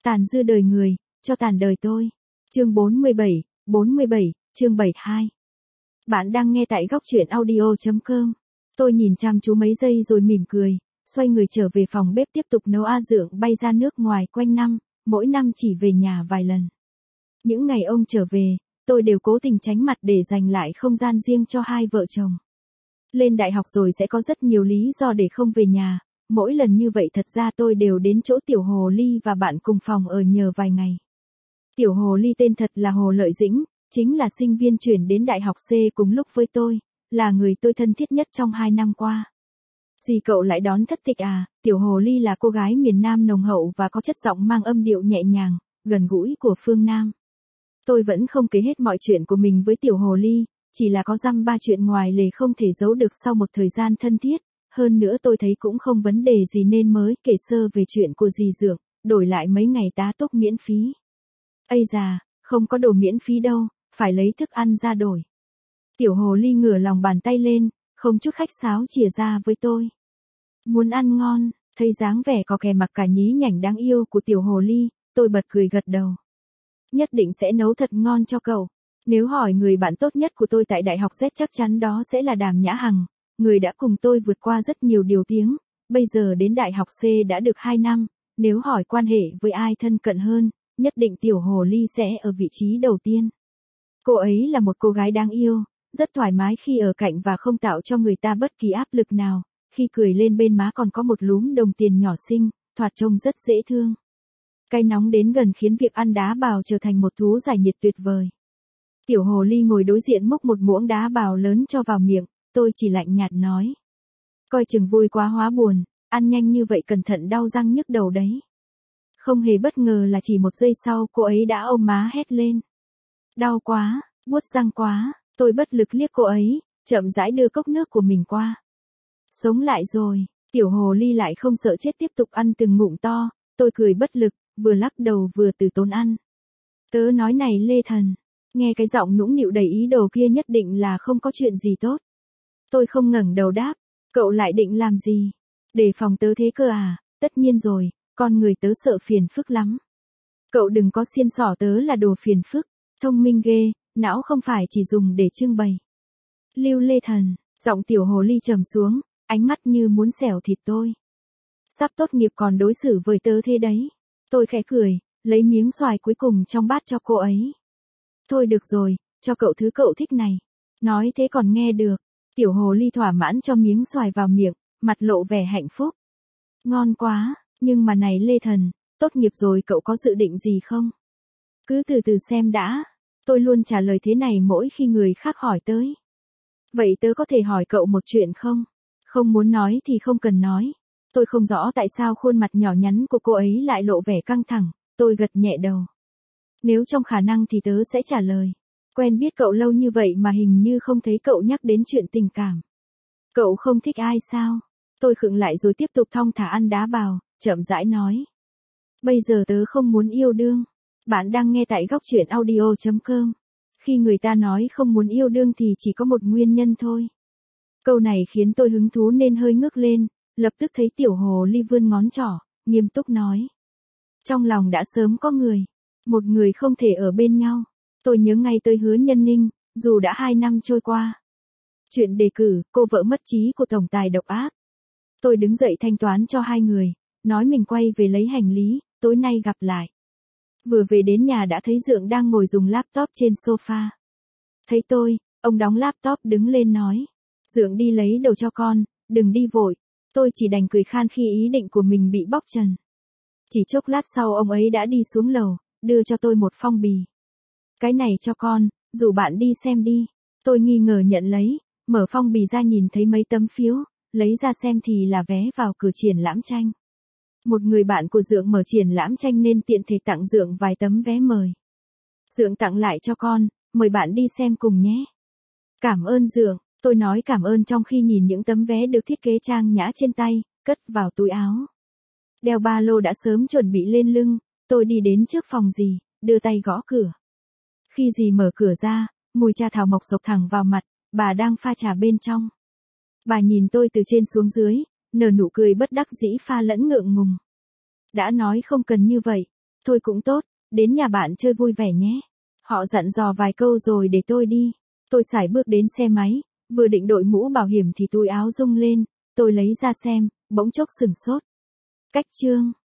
Tàn dư đời người, cho tàn đời tôi. Chương 47, chương 72. Bạn đang nghe tại góc truyện audio.com. Tôi nhìn chăm chú mấy giây rồi mỉm cười, xoay người trở về phòng bếp tiếp tục nấu. Dượng bay ra nước ngoài quanh năm, mỗi năm chỉ về nhà vài lần. Những ngày ông trở về, tôi đều cố tình tránh mặt để dành lại không gian riêng cho hai vợ chồng. Lên đại học rồi sẽ có rất nhiều lý do để không về nhà, mỗi lần như vậy thật ra tôi đều đến chỗ Tiểu Hồ Ly và bạn cùng phòng ở nhờ vài ngày. Tiểu Hồ Ly tên thật là Hồ Lợi Dĩnh, chính là sinh viên chuyển đến đại học C cùng lúc với tôi, là người tôi thân thiết nhất trong 2 năm qua. Gì cậu lại đón thất tịch à? Tiểu Hồ Ly là cô gái miền Nam nồng hậu và có chất giọng mang âm điệu nhẹ nhàng, gần gũi của phương Nam. Tôi vẫn không kể hết mọi chuyện của mình với Tiểu Hồ Ly, chỉ là có dăm ba chuyện ngoài lề không thể giấu được sau một thời gian thân thiết. Hơn nữa tôi thấy cũng không vấn đề gì nên mới kể sơ về chuyện của dì Dượng, đổi lại mấy ngày tá túc miễn phí. Ây da, không có đồ miễn phí đâu, phải lấy thức ăn ra đổi. Tiểu Hồ Ly ngửa lòng bàn tay lên, không chút khách sáo chìa ra với tôi. Muốn ăn ngon, thấy dáng vẻ có kè mặc cả nhí nhảnh đáng yêu của Tiểu Hồ Ly, tôi bật cười gật đầu. Nhất định sẽ nấu thật ngon cho cậu. Nếu hỏi người bạn tốt nhất của tôi tại Đại học Z chắc chắn đó sẽ là Đàm Nhã Hằng, người đã cùng tôi vượt qua rất nhiều điều tiếng, bây giờ đến Đại học C đã được 2 năm, nếu hỏi quan hệ với ai thân cận hơn, nhất định Tiểu Hồ Ly sẽ ở vị trí đầu tiên. Cô ấy là một cô gái đáng yêu, rất thoải mái khi ở cạnh và không tạo cho người ta bất kỳ áp lực nào, khi cười lên bên má còn có một lúm đồng tiền nhỏ xinh, thoạt trông rất dễ thương. Cái nóng đến gần khiến việc ăn đá bào trở thành một thú giải nhiệt tuyệt vời. Tiểu Hồ Ly ngồi đối diện múc một muỗng đá bào lớn cho vào miệng, tôi chỉ lạnh nhạt nói. Coi chừng vui quá hóa buồn, ăn nhanh như vậy cẩn thận đau răng nhức đầu đấy. Không hề bất ngờ là chỉ một giây sau cô ấy đã ôm má hét lên. Đau quá, buốt răng quá, tôi bất lực liếc cô ấy, chậm rãi đưa cốc nước của mình qua. Sống lại rồi, Tiểu Hồ Ly lại không sợ chết tiếp tục ăn từng ngụm to, tôi cười bất lực, vừa lắc đầu vừa từ tốn ăn. Tớ nói này Lê Thần, nghe cái giọng nũng nịu đầy ý đồ kia nhất định là không có chuyện gì tốt. Tôi không ngẩng đầu đáp, cậu lại định làm gì? Đề phòng tớ thế cơ à? Tất nhiên rồi, con người tớ sợ phiền phức lắm. Cậu đừng có xiên xỏ tớ là đồ phiền phức, thông minh ghê, não không phải chỉ dùng để trưng bày. Lưu Lê Thần, giọng Tiểu Hồ Ly trầm xuống, ánh mắt như muốn xẻo thịt tôi. Sắp tốt nghiệp còn đối xử với tớ thế đấy. Tôi khẽ cười, lấy miếng xoài cuối cùng trong bát cho cô ấy. Thôi được rồi, cho cậu thứ cậu thích này. Nói thế còn nghe được. Tiểu Hồ Ly thỏa mãn cho miếng xoài vào miệng, mặt lộ vẻ hạnh phúc. Ngon quá, nhưng mà này Lê Thần, tốt nghiệp rồi cậu có dự định gì không? Cứ từ từ xem đã. Tôi luôn trả lời thế này mỗi khi người khác hỏi tới. Vậy tớ có thể hỏi cậu một chuyện không? Không muốn nói thì không cần nói. Tôi không rõ tại sao khuôn mặt nhỏ nhắn của cô ấy lại lộ vẻ căng thẳng, tôi gật nhẹ đầu. Nếu trong khả năng thì tớ sẽ trả lời. Quen biết cậu lâu như vậy mà hình như không thấy cậu nhắc đến chuyện tình cảm. Cậu không thích ai sao? Tôi khựng lại rồi tiếp tục thong thả ăn đá bào, chậm rãi nói. Bây giờ tớ không muốn yêu đương. Bạn đang nghe tại góc truyện audio.com. Khi người ta nói không muốn yêu đương thì chỉ có một nguyên nhân thôi. Câu này khiến tôi hứng thú nên hơi ngước lên, lập tức thấy Tiểu Hồ Ly vươn ngón trỏ, nghiêm túc nói. Trong lòng đã sớm có người. Một người không thể ở bên nhau. Tôi nhớ ngay tới Hứa Nhân Ninh, dù đã 2 năm trôi qua. Chuyện đề cử, cô vợ mất trí của tổng tài độc ác. Tôi đứng dậy thanh toán cho hai người, nói mình quay về lấy hành lý, tối nay gặp lại. Vừa về đến nhà đã thấy Dượng đang ngồi dùng laptop trên sofa. Thấy tôi, ông đóng laptop đứng lên nói. Dượng đi lấy đồ cho con, đừng đi vội. Tôi chỉ đành cười khan khi ý định của mình bị bóc trần. Chỉ chốc lát sau ông ấy đã đi xuống lầu, đưa cho tôi một phong bì. Cái này cho con, rủ bạn đi xem đi. Tôi nghi ngờ nhận lấy, mở phong bì ra nhìn thấy mấy tấm phiếu, lấy ra xem thì là vé vào cửa triển lãm tranh. Một người bạn của Dượng mở triển lãm tranh nên tiện thể tặng Dượng vài tấm vé mời. Dượng tặng lại cho con, mời bạn đi xem cùng nhé. Cảm ơn Dượng, tôi nói cảm ơn trong khi nhìn những tấm vé được thiết kế trang nhã trên tay, cất vào túi áo. Đeo ba lô đã sớm chuẩn bị lên lưng, tôi đi đến trước phòng dì, đưa tay gõ cửa. Khi dì mở cửa ra, mùi trà thảo mộc xộc thẳng vào mặt, bà đang pha trà bên trong. Bà nhìn tôi từ trên xuống dưới, nở nụ cười bất đắc dĩ pha lẫn ngượng ngùng. Đã nói không cần như vậy. Thôi cũng tốt, đến nhà bạn chơi vui vẻ nhé. Họ dặn dò vài câu rồi để tôi đi. Tôi sải bước đến xe máy, vừa định đội mũ bảo hiểm thì túi áo rung lên, tôi lấy ra xem, bỗng chốc sửng sốt. Cách chương